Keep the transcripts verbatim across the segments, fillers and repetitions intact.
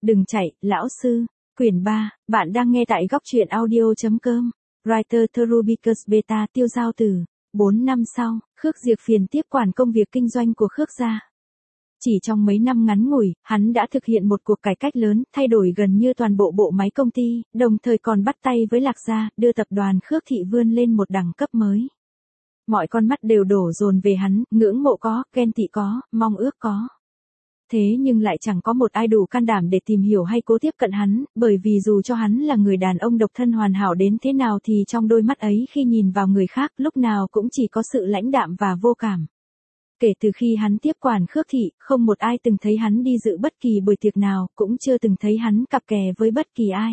Đừng chạy, lão sư. Quyển ba, bạn đang nghe tại góc truyện audio.com. Writer Thurubicus Beta Tiêu Giao Tử. bốn năm sau, Khước Diệp Phiền tiếp quản công việc kinh doanh của Khước gia. Chỉ trong mấy năm ngắn ngủi, hắn đã thực hiện một cuộc cải cách lớn, thay đổi gần như toàn bộ bộ máy công ty, đồng thời còn bắt tay với Lạc gia, đưa tập đoàn Khước Thị vươn lên một đẳng cấp mới. Mọi con mắt đều đổ dồn về hắn, ngưỡng mộ có, ghen tị có, mong ước có. Thế nhưng lại chẳng có một ai đủ can đảm để tìm hiểu hay cố tiếp cận hắn, bởi vì dù cho hắn là người đàn ông độc thân hoàn hảo đến thế nào thì trong đôi mắt ấy khi nhìn vào người khác lúc nào cũng chỉ có sự lãnh đạm và vô cảm. Kể từ khi hắn tiếp quản Khước Thị, không một ai từng thấy hắn đi dự bất kỳ buổi tiệc nào, cũng chưa từng thấy hắn cặp kè với bất kỳ ai.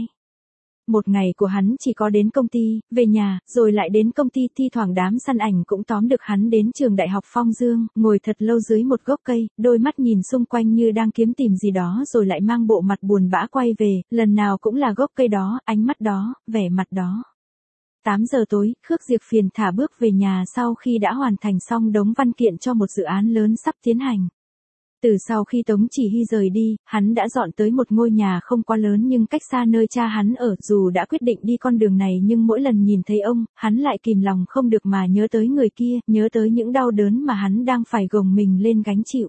Một ngày của hắn chỉ có đến công ty, về nhà, rồi lại đến công ty, thi thoảng đám săn ảnh cũng tóm được hắn đến trường đại học Phong Dương, ngồi thật lâu dưới một gốc cây, đôi mắt nhìn xung quanh như đang kiếm tìm gì đó rồi lại mang bộ mặt buồn bã quay về, lần nào cũng là gốc cây đó, ánh mắt đó, vẻ mặt đó. tám giờ tối, Khước Diệp Phiền thả bước về nhà sau khi đã hoàn thành xong đống văn kiện cho một dự án lớn sắp tiến hành. Từ sau khi Tống Chỉ Hy rời đi, hắn đã dọn tới một ngôi nhà không quá lớn nhưng cách xa nơi cha hắn ở, dù đã quyết định đi con đường này nhưng mỗi lần nhìn thấy ông, hắn lại kìm lòng không được mà nhớ tới người kia, nhớ tới những đau đớn mà hắn đang phải gồng mình lên gánh chịu.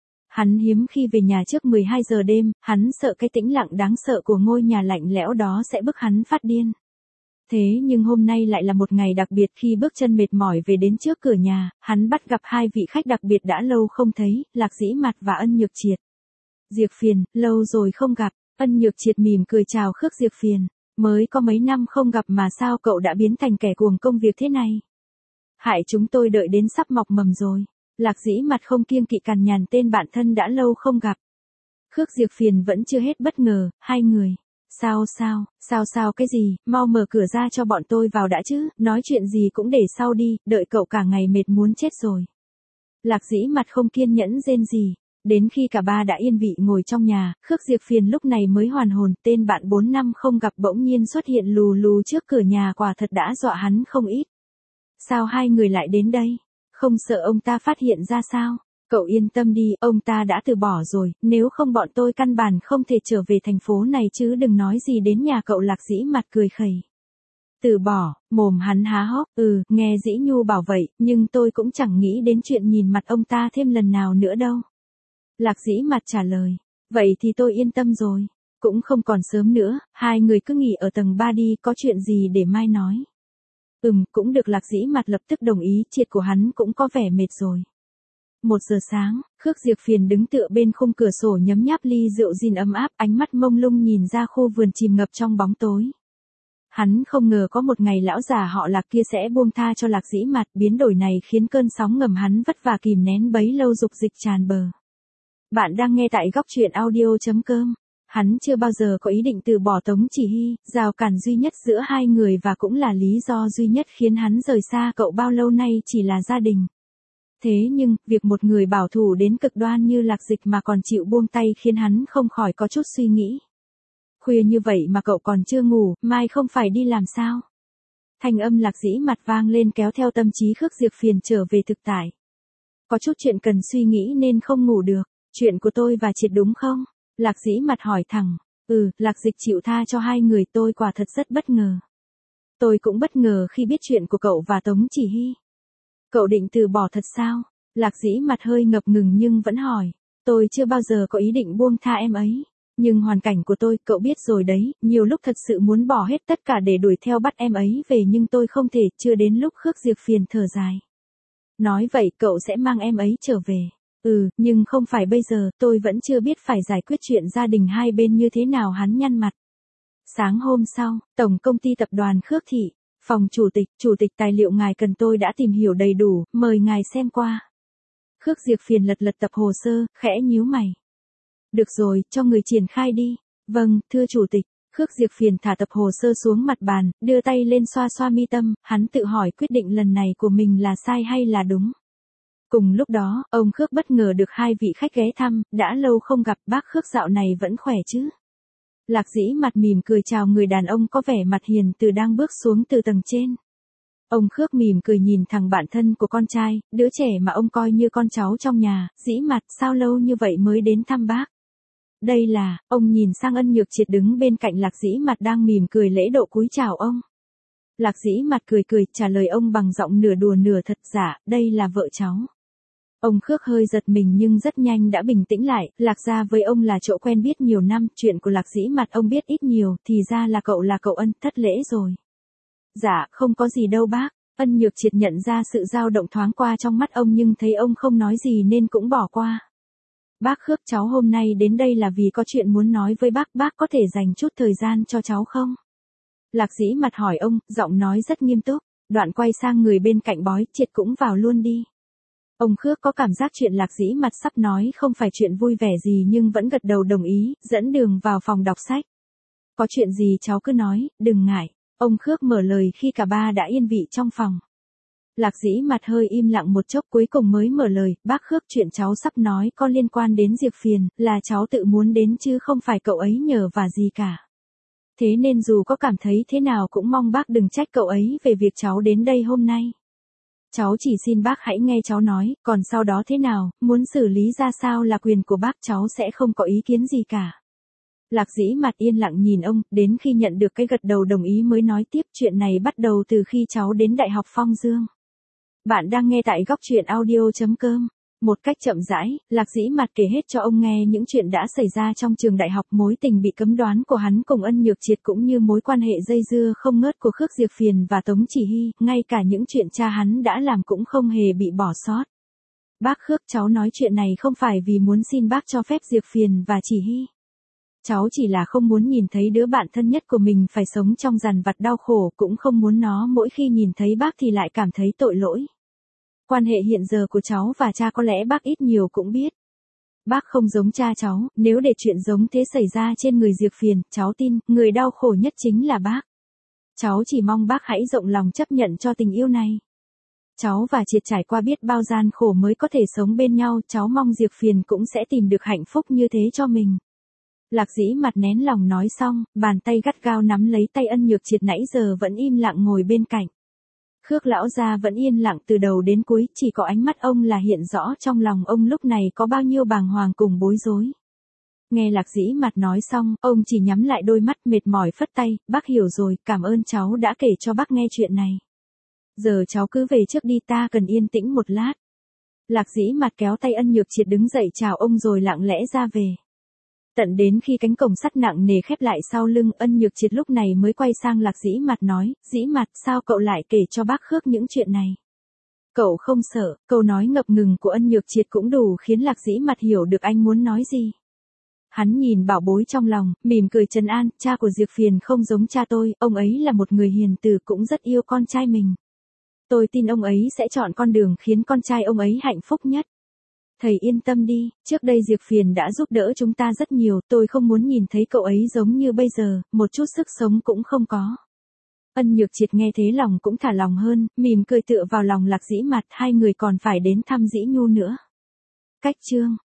Hắn hiếm khi về nhà trước mười hai giờ đêm, hắn sợ cái tĩnh lặng đáng sợ của ngôi nhà lạnh lẽo đó sẽ bức hắn phát điên. Thế nhưng hôm nay lại là một ngày đặc biệt khi bước chân mệt mỏi về đến trước cửa nhà, hắn bắt gặp hai vị khách đặc biệt đã lâu không thấy, Lạc Dĩ Mạt và Ân Nhược Triệt. Diệp Phiền, lâu rồi không gặp, Ân Nhược Triệt mỉm cười chào Khước Diệp Phiền, mới có mấy năm không gặp mà sao cậu đã biến thành kẻ cuồng công việc thế này? Hại chúng tôi đợi đến sắp mọc mầm rồi. Lạc Dĩ Mạt không kiêng kỵ cằn nhằn tên bạn thân đã lâu không gặp. Khước Diệp Phiền vẫn chưa hết bất ngờ, hai người. Sao sao, sao sao cái gì, mau mở cửa ra cho bọn tôi vào đã chứ, nói chuyện gì cũng để sau đi, đợi cậu cả ngày mệt muốn chết rồi. Lạc Dĩ Mạt không kiên nhẫn rên gì, đến khi cả ba đã yên vị ngồi trong nhà, Khước Diệp Phiền lúc này mới hoàn hồn, tên bạn bốn năm không gặp bỗng nhiên xuất hiện lù lù trước cửa nhà quả thật đã dọa hắn không ít. Sao hai người lại đến đây? Không sợ ông ta phát hiện ra sao? Cậu yên tâm đi, ông ta đã từ bỏ rồi, nếu không bọn tôi căn bản không thể trở về thành phố này chứ đừng nói gì đến nhà cậu. Lạc Dĩ Mạt cười khẩy. Từ bỏ, mồm hắn há hốc, ừ, nghe Dĩ Nhu bảo vậy, nhưng tôi cũng chẳng nghĩ đến chuyện nhìn mặt ông ta thêm lần nào nữa đâu. Lạc Dĩ Mạt trả lời, vậy thì tôi yên tâm rồi, cũng không còn sớm nữa, hai người cứ nghỉ ở tầng ba đi, có chuyện gì để mai nói. Ừm, cũng được. Lạc Dĩ Mạt lập tức đồng ý, Triệt của hắn cũng có vẻ mệt rồi. Một giờ sáng, Khước Diệp Phiền đứng tựa bên khung cửa sổ nhấm nháp ly rượu gin ấm áp, ánh mắt mông lung nhìn ra khu vườn chìm ngập trong bóng tối. Hắn không ngờ có một ngày lão già họ Lạc kia sẽ buông tha cho Lạc Dĩ Mạt, biến đổi này khiến cơn sóng ngầm hắn vất vả kìm nén bấy lâu dục dịch tràn bờ. Bạn đang nghe tại góc truyện audio.com. Hắn chưa bao giờ có ý định từ bỏ Tống Chỉ Hy, rào cản duy nhất giữa hai người và cũng là lý do duy nhất khiến hắn rời xa cậu bao lâu nay chỉ là gia đình. Thế nhưng, việc một người bảo thủ đến cực đoan như Lạc Dịch mà còn chịu buông tay khiến hắn không khỏi có chút suy nghĩ. Khuya như vậy mà cậu còn chưa ngủ, mai không phải đi làm sao? Thanh âm Lạc Dĩ Mạt vang lên kéo theo tâm trí Khước Diệp Phiền trở về thực tại. Có chút chuyện cần suy nghĩ nên không ngủ được, chuyện của tôi và Triệt đúng không? Lạc Dĩ Mạt hỏi thẳng. Ừ, Lạc Dịch chịu tha cho hai người, tôi quả thật rất bất ngờ. Tôi cũng bất ngờ khi biết chuyện của cậu và Tống Chỉ Hy. Cậu định từ bỏ thật sao? Lạc Dĩ Mạt hơi ngập ngừng nhưng vẫn hỏi. Tôi chưa bao giờ có ý định buông tha em ấy. Nhưng hoàn cảnh của tôi, cậu biết rồi đấy, nhiều lúc thật sự muốn bỏ hết tất cả để đuổi theo bắt em ấy về nhưng tôi không thể, chưa đến lúc. Khước Diệp Phiền thở dài. Nói vậy cậu sẽ mang em ấy trở về. Ừ, nhưng không phải bây giờ, tôi vẫn chưa biết phải giải quyết chuyện gia đình hai bên như thế nào. Hắn nhăn mặt. Sáng hôm sau, Tổng Công ty Tập đoàn Khước Thị. Phòng chủ tịch, chủ tịch, tài liệu ngài cần tôi đã tìm hiểu đầy đủ, mời ngài xem qua. Khước Diệp Phiền lật lật tập hồ sơ, khẽ nhíu mày. Được rồi, cho người triển khai đi. Vâng, thưa chủ tịch. Khước Diệp Phiền thả tập hồ sơ xuống mặt bàn, đưa tay lên xoa xoa mi tâm, hắn tự hỏi quyết định lần này của mình là sai hay là đúng. Cùng lúc đó, ông Khước bất ngờ được hai vị khách ghé thăm, đã lâu không gặp, bác Khước dạo này vẫn khỏe chứ? Lạc Dĩ Mạt mỉm cười chào người đàn ông có vẻ mặt hiền từ đang bước xuống từ tầng trên. Ông Khước mỉm cười nhìn thằng bạn thân của con trai, đứa trẻ mà ông coi như con cháu trong nhà. Dĩ Mạt, sao lâu như vậy mới đến thăm bác? Đây là, ông nhìn sang Ân Nhược Triệt đứng bên cạnh Lạc Dĩ Mặt đang mỉm cười lễ độ cúi chào ông. Lạc Dĩ Mặt cười cười trả lời ông bằng giọng nửa đùa nửa thật. Dạ, đây là vợ cháu. Ông Khước hơi giật mình nhưng rất nhanh đã bình tĩnh lại, Lạc gia với ông là chỗ quen biết nhiều năm, chuyện của Lạc Dĩ Mặt ông biết ít nhiều, thì ra là cậu là cậu Ân, thất lễ rồi. Dạ, không có gì đâu bác. Ân Nhược Triệt nhận ra sự dao động thoáng qua trong mắt ông nhưng thấy ông không nói gì nên cũng bỏ qua. Bác Khước, cháu hôm nay đến đây là vì có chuyện muốn nói với bác, bác có thể dành chút thời gian cho cháu không? Lạc Dĩ Mặt hỏi ông, giọng nói rất nghiêm túc, đoạn quay sang người bên cạnh bói, Triệt cũng vào luôn đi. Ông Khước có cảm giác chuyện Lạc Dĩ Mặt sắp nói không phải chuyện vui vẻ gì nhưng vẫn gật đầu đồng ý, dẫn đường vào phòng đọc sách. Có chuyện gì cháu cứ nói, đừng ngại. Ông Khước mở lời khi cả ba đã yên vị trong phòng. Lạc Dĩ Mặt hơi im lặng một chốc cuối cùng mới mở lời, bác Khước, chuyện cháu sắp nói có liên quan đến Diệp Phiền, là cháu tự muốn đến chứ không phải cậu ấy nhờ và gì cả. Thế nên dù có cảm thấy thế nào cũng mong bác đừng trách cậu ấy về việc cháu đến đây hôm nay. Cháu chỉ xin bác hãy nghe cháu nói, còn sau đó thế nào, muốn xử lý ra sao là quyền của bác, cháu sẽ không có ý kiến gì cả. Lạc Dĩ Mặt yên lặng nhìn ông, đến khi nhận được cái gật đầu đồng ý mới nói tiếp, chuyện này bắt đầu từ khi cháu đến Đại học Phong Dương. Bạn đang nghe tại góc truyện audio chấm com. Một cách chậm rãi, Lạc Dĩ Mặt kể hết cho ông nghe những chuyện đã xảy ra trong trường đại học, mối tình bị cấm đoán của hắn cùng Ân Nhược Triệt cũng như mối quan hệ dây dưa không ngớt của Khước Diệp Phiền và Tống Chỉ Hy, ngay cả những chuyện cha hắn đã làm cũng không hề bị bỏ sót. Bác Khước, cháu nói chuyện này không phải vì muốn xin bác cho phép Diệp Phiền và Chỉ Hy. Cháu chỉ là không muốn nhìn thấy đứa bạn thân nhất của mình phải sống trong dằn vặt đau khổ, cũng không muốn nó mỗi khi nhìn thấy bác thì lại cảm thấy tội lỗi. Quan hệ hiện giờ của cháu và cha có lẽ bác ít nhiều cũng biết. Bác không giống cha cháu, nếu để chuyện giống thế xảy ra trên người Diệp Phiền, cháu tin, người đau khổ nhất chính là bác. Cháu chỉ mong bác hãy rộng lòng chấp nhận cho tình yêu này. Cháu và Triệt trải qua biết bao gian khổ mới có thể sống bên nhau, cháu mong Diệp Phiền cũng sẽ tìm được hạnh phúc như thế cho mình. Lạc Dĩ Mặt nén lòng nói xong, bàn tay gắt gao nắm lấy tay Ân Nhược Triệt nãy giờ vẫn im lặng ngồi bên cạnh. Khước lão gia vẫn yên lặng từ đầu đến cuối, chỉ có ánh mắt ông là hiện rõ trong lòng ông lúc này có bao nhiêu bàng hoàng cùng bối rối. Nghe Lạc Dĩ Mặt nói xong, ông chỉ nhắm lại đôi mắt mệt mỏi phất tay, bác hiểu rồi, cảm ơn cháu đã kể cho bác nghe chuyện này. Giờ cháu cứ về trước đi, ta cần yên tĩnh một lát. Lạc Dĩ Mặt kéo tay Ân Nhược Triệt đứng dậy chào ông rồi lặng lẽ ra về. Tận đến khi cánh cổng sắt nặng nề khép lại sau lưng, Ân Nhược Triệt lúc này mới quay sang Lạc Dĩ Mặt nói, Dĩ Mặt, sao cậu lại kể cho bác Khước những chuyện này? Cậu không sợ? Câu nói ngập ngừng của Ân Nhược Triệt cũng đủ khiến Lạc Dĩ Mặt hiểu được anh muốn nói gì. Hắn nhìn bảo bối trong lòng, mỉm cười trấn an, cha của Diệp Phiền không giống cha tôi, ông ấy là một người hiền từ cũng rất yêu con trai mình. Tôi tin ông ấy sẽ chọn con đường khiến con trai ông ấy hạnh phúc nhất. Thầy yên tâm đi, trước đây Diệp Phiền đã giúp đỡ chúng ta rất nhiều, tôi không muốn nhìn thấy cậu ấy giống như bây giờ, một chút sức sống cũng không có. Ân Nhược Triệt nghe thế lòng cũng thả lòng hơn, mỉm cười tựa vào lòng Lạc Dĩ Mặt, hai người còn phải đến thăm Dĩ Nhu nữa. Cách chương